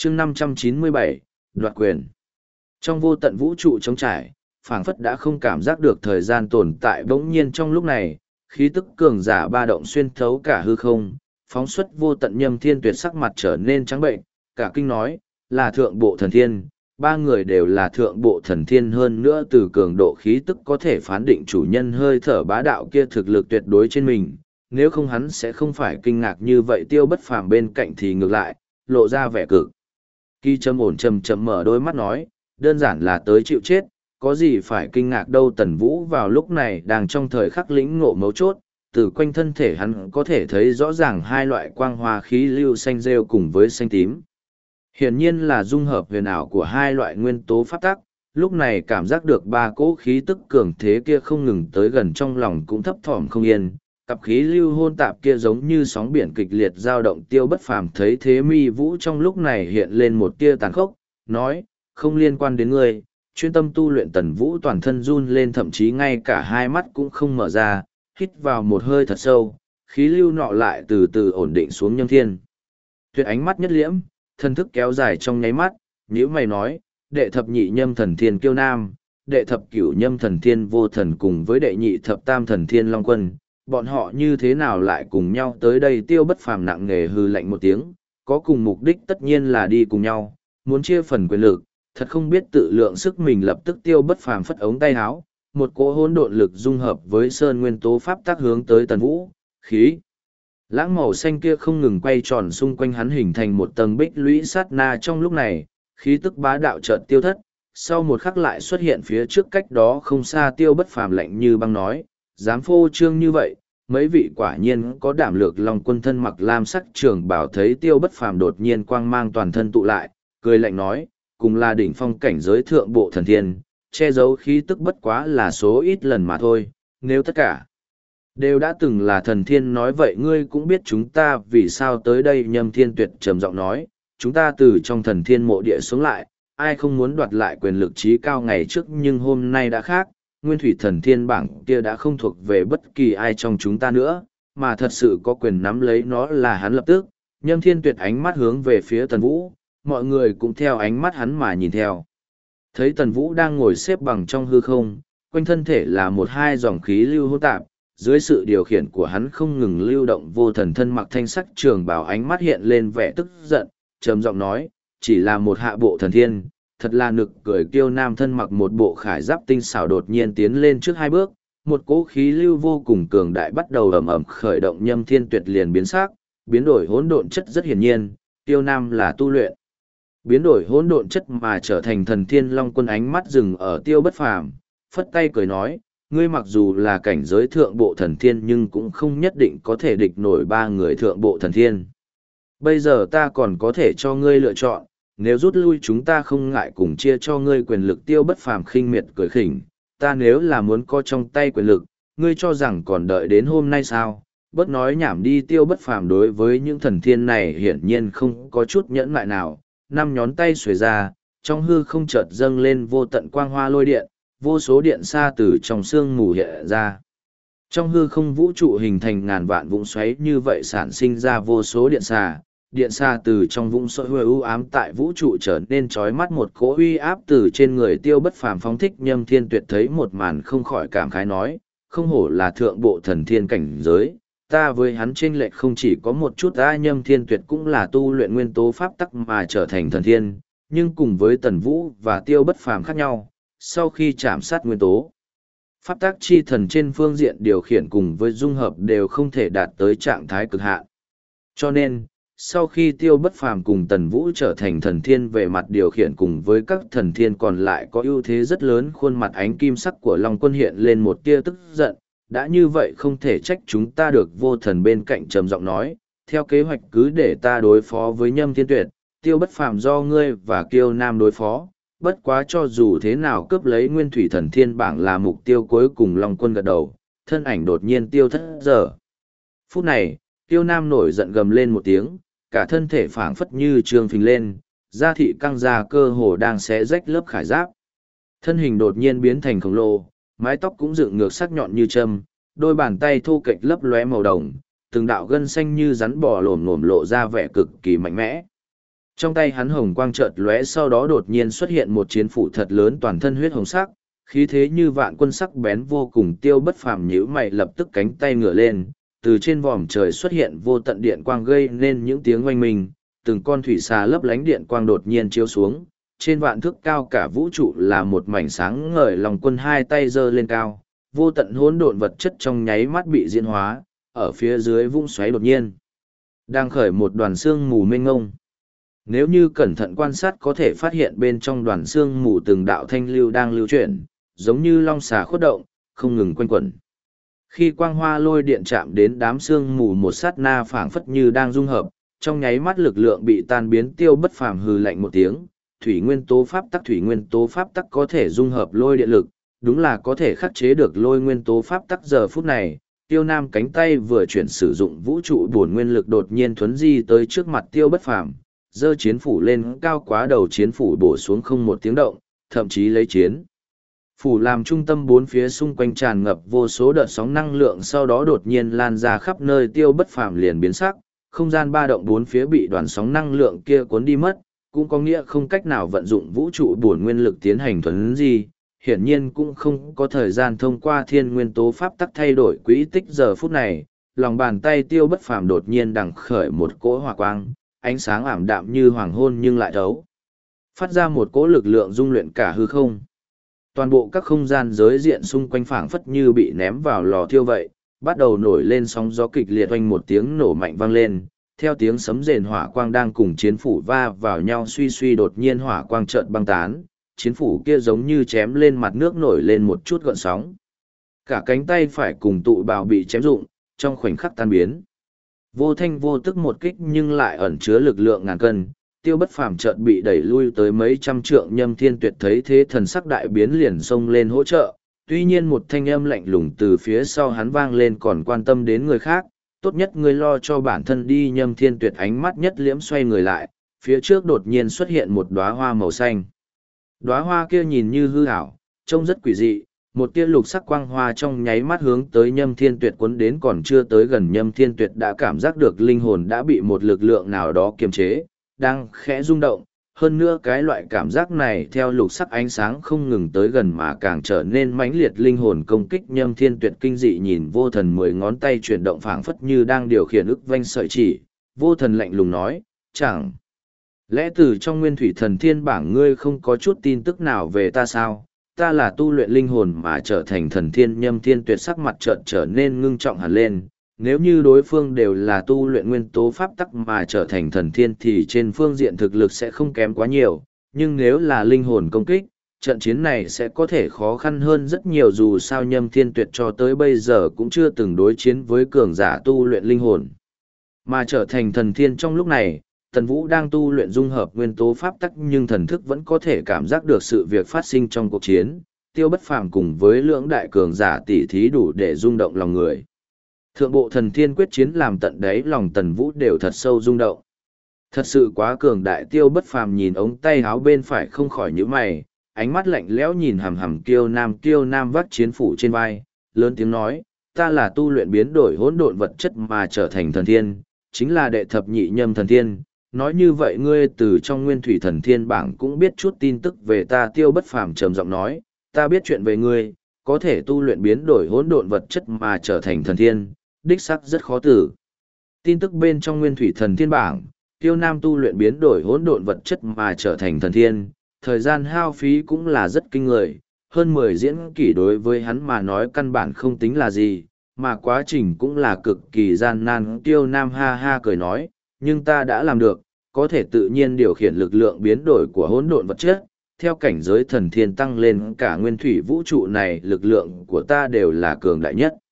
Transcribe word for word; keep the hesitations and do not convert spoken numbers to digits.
chương năm trăm chín mươi bảy, đoạt quyền. Trong vô tận vũ trụ trống trải, phảng phất đã không cảm giác được thời gian tồn tại bỗng nhiên trong lúc này, khí tức cường giả ba động xuyên thấu cả hư không, phóng xuất vô tận nhâm thiên tuyệt sắc mặt trở nên trắng bệnh, cả kinh nói, là thượng bộ thần thiên, ba người đều là thượng bộ thần thiên hơn nữa từ cường độ khí tức có thể phán định chủ nhân hơi thở bá đạo kia thực lực tuyệt đối trên mình, nếu không hắn sẽ không phải kinh ngạc như vậy. Tiêu Bất Phàm bên cạnh thì ngược lại, lộ ra vẻ cực kỳ trầm ổn chầm chậm mở đôi mắt nói, đơn giản là tới chịu chết, có gì phải kinh ngạc đâu. Tần Vũ vào lúc này đang trong thời khắc lĩnh ngộ mấu chốt, từ quanh thân thể hắn có thể thấy rõ ràng hai loại quang hoa khí lưu xanh rêu cùng với xanh tím. Hiển nhiên là dung hợp huyền ảo của hai loại nguyên tố pháp tắc, lúc này cảm giác được ba cỗ khí tức cường thế kia không ngừng tới gần, trong lòng cũng thấp thỏm không yên. Cặp khí lưu hôn tạp kia giống như sóng biển kịch liệt dao động. Tiêu Bất Phàm thấy thế mi vũ trong lúc này hiện lên một tia tàn khốc, nói, không liên quan đến ngươi, chuyên tâm tu luyện. Tần Vũ toàn thân run lên, thậm chí ngay cả hai mắt cũng không mở ra, hít vào một hơi thật sâu, khí lưu nọ lại từ từ ổn định xuống. Nhâm Thiên Tuyệt ánh mắt nhất liễm, thân thức kéo dài trong nháy mắt, nhíu mày nói, đệ thập nhị nhâm thần thiên Kiêu Nam, đệ thập cửu nhâm thần thiên Vô Thần cùng với đệ nhị thập tam thần thiên Long Quân, bọn họ như thế nào lại cùng nhau tới đây? Tiêu Bất Phàm nặng nề hư lạnh một tiếng, có cùng mục đích tất nhiên là đi cùng nhau, muốn chia phần quyền lực, thật không biết tự lượng sức mình. Lập tức Tiêu Bất Phàm phất ống tay áo, một cỗ hỗn độn lực dung hợp với sơn nguyên tố pháp tác hướng tới Tần Vũ, khí lãng màu xanh kia không ngừng quay tròn xung quanh hắn, hình thành một tầng bích lũy. Sát na trong lúc này, khí tức bá đạo chợt tiêu thất, sau một khắc lại xuất hiện phía trước cách đó không xa. Tiêu Bất Phàm lạnh như băng nói, dám phô trương như vậy, mấy vị quả nhiên có đảm lược. Long Quân thân mặc lam sắc trường bảo thấy Tiêu Bất Phàm đột nhiên quang mang toàn thân tụ lại, cười lạnh nói, cùng là đỉnh phong cảnh giới thượng bộ thần thiên, che giấu khí tức bất quá là số ít lần mà thôi, nếu tất cả đều đã từng là thần thiên, nói vậy ngươi cũng biết chúng ta vì sao tới đây. Nhâm Thiên Tuyệt trầm giọng nói, chúng ta từ trong thần thiên mộ địa xuống lại, ai không muốn đoạt lại quyền lực trí cao ngày trước, nhưng hôm nay đã khác, nguyên thủy thần thiên bảng kia đã không thuộc về bất kỳ ai trong chúng ta nữa, mà thật sự có quyền nắm lấy nó là hắn. Lập tức, Nhâm Thiên Tuyệt ánh mắt hướng về phía Tần Vũ, mọi người cũng theo ánh mắt hắn mà nhìn theo. Thấy Tần Vũ đang ngồi xếp bằng trong hư không, quanh thân thể là một hai dòng khí lưu hỗn tạp, dưới sự điều khiển của hắn không ngừng lưu động. Vô Thần thân mặc thanh sắc trường bào, ánh mắt hiện lên vẻ tức giận, trầm giọng nói, chỉ là một hạ bộ thần thiên, thật là nực cười. Kiêu Nam thân mặc một bộ khải giáp tinh xảo đột nhiên tiến lên trước hai bước, một cỗ khí lưu vô cùng cường đại bắt đầu ầm ầm khởi động. Nhâm Thiên Tuyệt liền biến sắc, biến đổi hỗn độn chất. Rất hiển nhiên, Kiêu Nam là tu luyện biến đổi hỗn độn chất mà trở thành thần thiên Long Quân ánh mắt dừng ở Tiêu Bất Phàm, phất tay cười nói, ngươi mặc dù là cảnh giới thượng bộ thần thiên nhưng cũng không nhất định có thể địch nổi ba người thượng bộ thần thiên. Bây giờ ta còn có thể cho ngươi lựa chọn, nếu rút lui chúng ta không ngại cùng chia cho ngươi quyền lực. Tiêu Bất Phàm khinh miệt cười khỉnh, ta nếu là muốn có trong tay quyền lực, ngươi cho rằng còn đợi đến hôm nay sao? Bớt nói nhảm đi. Tiêu Bất Phàm đối với những thần thiên này hiển nhiên không có chút nhẫn nại nào, năm ngón tay xuề ra, trong hư không chợt dâng lên vô tận quang hoa lôi điện, vô số điện xa từ trong sương mù hiện ra. Trong hư không vũ trụ hình thành ngàn vạn vũng xoáy như vậy, sản sinh ra vô số điện xà. Điện xà từ trong vũng xoáy hơi u ám tại vũ trụ trở nên chói mắt, một cỗ uy áp từ trên người Tiêu Bất Phàm phóng thích. Nhâm Thiên Tuyệt thấy một màn không khỏi cảm khái nói, không hổ là thượng bộ thần thiên cảnh giới, ta với hắn chênh lệch không chỉ có một chút. Ta Nhâm Thiên Tuyệt cũng là tu luyện nguyên tố pháp tắc mà trở thành thần thiên, nhưng cùng với Tần Vũ và Tiêu Bất Phàm khác nhau, sau khi chạm sát nguyên tố pháp tắc chi thần trên phương diện điều khiển cùng với dung hợp đều không thể đạt tới trạng thái cực hạn. Cho nên, sau khi Tiêu Bất Phàm cùng Tần Vũ trở thành thần thiên, về mặt điều khiển cùng với các thần thiên còn lại có ưu thế rất lớn. Khuôn mặt ánh kim sắc của Long Quân hiện lên một tia tức giận, đã như vậy không thể trách chúng ta được. Vô Thần bên cạnh trầm giọng nói, theo kế hoạch cứ để ta đối phó với Nhâm Thiên Tuyệt, Tiêu Bất Phàm do ngươi và Kiêu Nam đối phó. Bất quá cho dù thế nào cướp lấy nguyên thủy thần thiên bảng là mục tiêu cuối cùng. Long Quân gật đầu, thân ảnh đột nhiên tiêu thất. Giờ phút này, Kiêu Nam nổi giận gầm lên một tiếng, cả thân thể phảng phất như trương phình lên, da thị căng ra cơ hồ đang xé rách lớp khải giáp. Thân hình đột nhiên biến thành khổng lồ, mái tóc cũng dựng ngược sắc nhọn như châm, đôi bàn tay thô kệch lấp lóe màu đồng, từng đạo gân xanh như rắn bò lồm lồm lộ ra vẻ cực kỳ mạnh mẽ. Trong tay hắn hồng quang chợt lóe, sau đó đột nhiên xuất hiện một chiến phủ thật lớn toàn thân huyết hồng sắc, khí thế như vạn quân sắc bén vô cùng. Tiêu Bất Phàm nhíu mày, lập tức cánh tay ngửa lên, từ trên vòm trời xuất hiện vô tận điện quang gây nên những tiếng oanh minh, từng con thủy xà lấp lánh điện quang đột nhiên chiếu xuống, trên vạn thước cao cả vũ trụ là một mảnh sáng ngời. Lòng Quân hai tay giơ lên cao, vô tận hỗn độn vật chất trong nháy mắt bị diễn hóa, ở phía dưới vũng xoáy đột nhiên đang khởi một đoàn sương mù mênh mông. Nếu như cẩn thận quan sát có thể phát hiện bên trong đoàn sương mù từng đạo thanh lưu đang lưu chuyển, giống như long xà khuất động, không ngừng quanh quẩn. Khi quang hoa lôi điện chạm đến đám sương mù, một sát na phảng phất như đang dung hợp, trong nháy mắt lực lượng bị tan biến. Tiêu Bất Phàm hừ lạnh một tiếng, thủy nguyên tố pháp tắc thủy nguyên tố pháp tắc có thể dung hợp lôi điện lực, đúng là có thể khắc chế được lôi nguyên tố pháp tắc. Giờ phút này, Tiêu Nam cánh tay vừa chuyển sử dụng vũ trụ bổn nguyên lực, đột nhiên thuấn di tới trước mặt Tiêu Bất Phàm, giơ chiến phủ lên cao quá đầu, chiến phủ bổ xuống không một tiếng động, thậm chí lấy chiến phủ làm trung tâm, bốn phía xung quanh tràn ngập vô số đợt sóng năng lượng, sau đó đột nhiên lan ra khắp nơi. Tiêu Bất Phàm liền biến sắc, không gian ba động bốn phía bị đoàn sóng năng lượng kia cuốn đi mất, cũng có nghĩa không cách nào vận dụng vũ trụ bổn nguyên lực tiến hành thuấn di, hiển nhiên cũng không có thời gian thông qua thiên nguyên tố pháp tắc thay đổi quỹ tích. Giờ phút này, lòng bàn tay Tiêu Bất Phàm đột nhiên đằng khởi một cỗ hỏa quang, ánh sáng ảm đạm như hoàng hôn nhưng lại thấu phát ra một cỗ lực lượng dung luyện cả hư không. Toàn bộ các không gian giới diện xung quanh phảng phất như bị ném vào lò thiêu vậy, bắt đầu nổi lên sóng gió kịch liệt, oanh một tiếng nổ mạnh vang lên, theo tiếng sấm rền hỏa quang đang cùng chiến phủ va vào nhau suy suy, đột nhiên hỏa quang chợt băng tán, chiến phủ kia giống như chém lên mặt nước nổi lên một chút gợn sóng. Cả cánh tay phải cùng tụ bào bị chém rụng, trong khoảnh khắc tan biến. Vô thanh vô tức một kích nhưng lại ẩn chứa lực lượng ngàn cân. Tiêu Bất Phàm chợt bị đẩy lui tới mấy trăm trượng. Nhâm Thiên Tuyệt thấy thế thần sắc đại biến, liền xông lên hỗ trợ. Tuy nhiên một thanh âm lạnh lùng từ phía sau hắn vang lên, còn quan tâm đến người khác, tốt nhất ngươi lo cho bản thân đi. Nhâm Thiên Tuyệt ánh mắt nhất liễm, xoay người lại, phía trước đột nhiên xuất hiện một đóa hoa màu xanh. Đóa hoa kia nhìn như hư ảo, trông rất quỷ dị, một tia lục sắc quang hoa trong nháy mắt hướng tới Nhâm Thiên Tuyệt cuốn đến, còn chưa tới gần Nhâm Thiên Tuyệt đã cảm giác được linh hồn đã bị một lực lượng nào đó kiềm chế, đang khẽ rung động. Hơn nữa cái loại cảm giác này theo lục sắc ánh sáng không ngừng tới gần mà càng trở nên mãnh liệt. Linh hồn công kích. Nhâm Thiên Tuyệt kinh dị nhìn vô thần, mười ngón tay chuyển động phảng phất như đang điều khiển ức vanh sợi chỉ. Vô thần lạnh lùng nói, chẳng lẽ từ trong nguyên thủy thần thiên bảng ngươi không có chút tin tức nào về ta sao? Ta là tu luyện linh hồn mà trở thành thần thiên. Nhâm Thiên Tuyệt sắc mặt chợt trở nên ngưng trọng hẳn lên. Nếu như đối phương đều là tu luyện nguyên tố pháp tắc mà trở thành thần thiên thì trên phương diện thực lực sẽ không kém quá nhiều, nhưng nếu là linh hồn công kích, trận chiến này sẽ có thể khó khăn hơn rất nhiều. Dù sao Nhâm Thiên Tuyệt cho tới bây giờ cũng chưa từng đối chiến với cường giả tu luyện linh hồn mà trở thành thần thiên. Trong lúc này, Tần Vũ đang tu luyện dung hợp nguyên tố pháp tắc, nhưng thần thức vẫn có thể cảm giác được sự việc phát sinh trong cuộc chiến. Tiêu Bất Phàm cùng với lưỡng đại cường giả tỷ thí đủ để rung động lòng người. Thượng bộ thần thiên quyết chiến làm tận đáy lòng Tần Vũ đều thật sâu rung động. Thật sự quá cường đại. Tiêu Bất Phàm nhìn ống tay áo bên phải không khỏi nhíu mày, ánh mắt lạnh lẽo nhìn hằm hằm Kiêu Nam. Kiêu Nam vắt chiến phủ trên vai, lớn tiếng nói, ta là tu luyện biến đổi hỗn độn vật chất mà trở thành thần thiên, chính là đệ thập nhị nhâm thần thiên. Nói như vậy ngươi từ trong nguyên thủy thần thiên bảng cũng biết chút tin tức về ta. Tiêu Bất Phàm trầm giọng nói, ta biết chuyện về ngươi, có thể tu luyện biến đổi hỗn độn vật chất mà trở thành thần thiên, đích sắc rất khó tử. Tin tức bên trong nguyên thủy thần thiên bảng, Tiêu Nam tu luyện biến đổi hỗn độn vật chất mà trở thành thần thiên, thời gian hao phí cũng là rất kinh người, hơn mười diễn kỷ đối với hắn mà nói căn bản không tính là gì, mà quá trình cũng là cực kỳ gian nan. Tiêu Nam ha ha cười nói, nhưng ta đã làm được, có thể tự nhiên điều khiển lực lượng biến đổi của hỗn độn vật chất, theo cảnh giới thần thiên tăng lên cả nguyên thủy vũ trụ này, lực lượng của ta đều là cường đại nhất.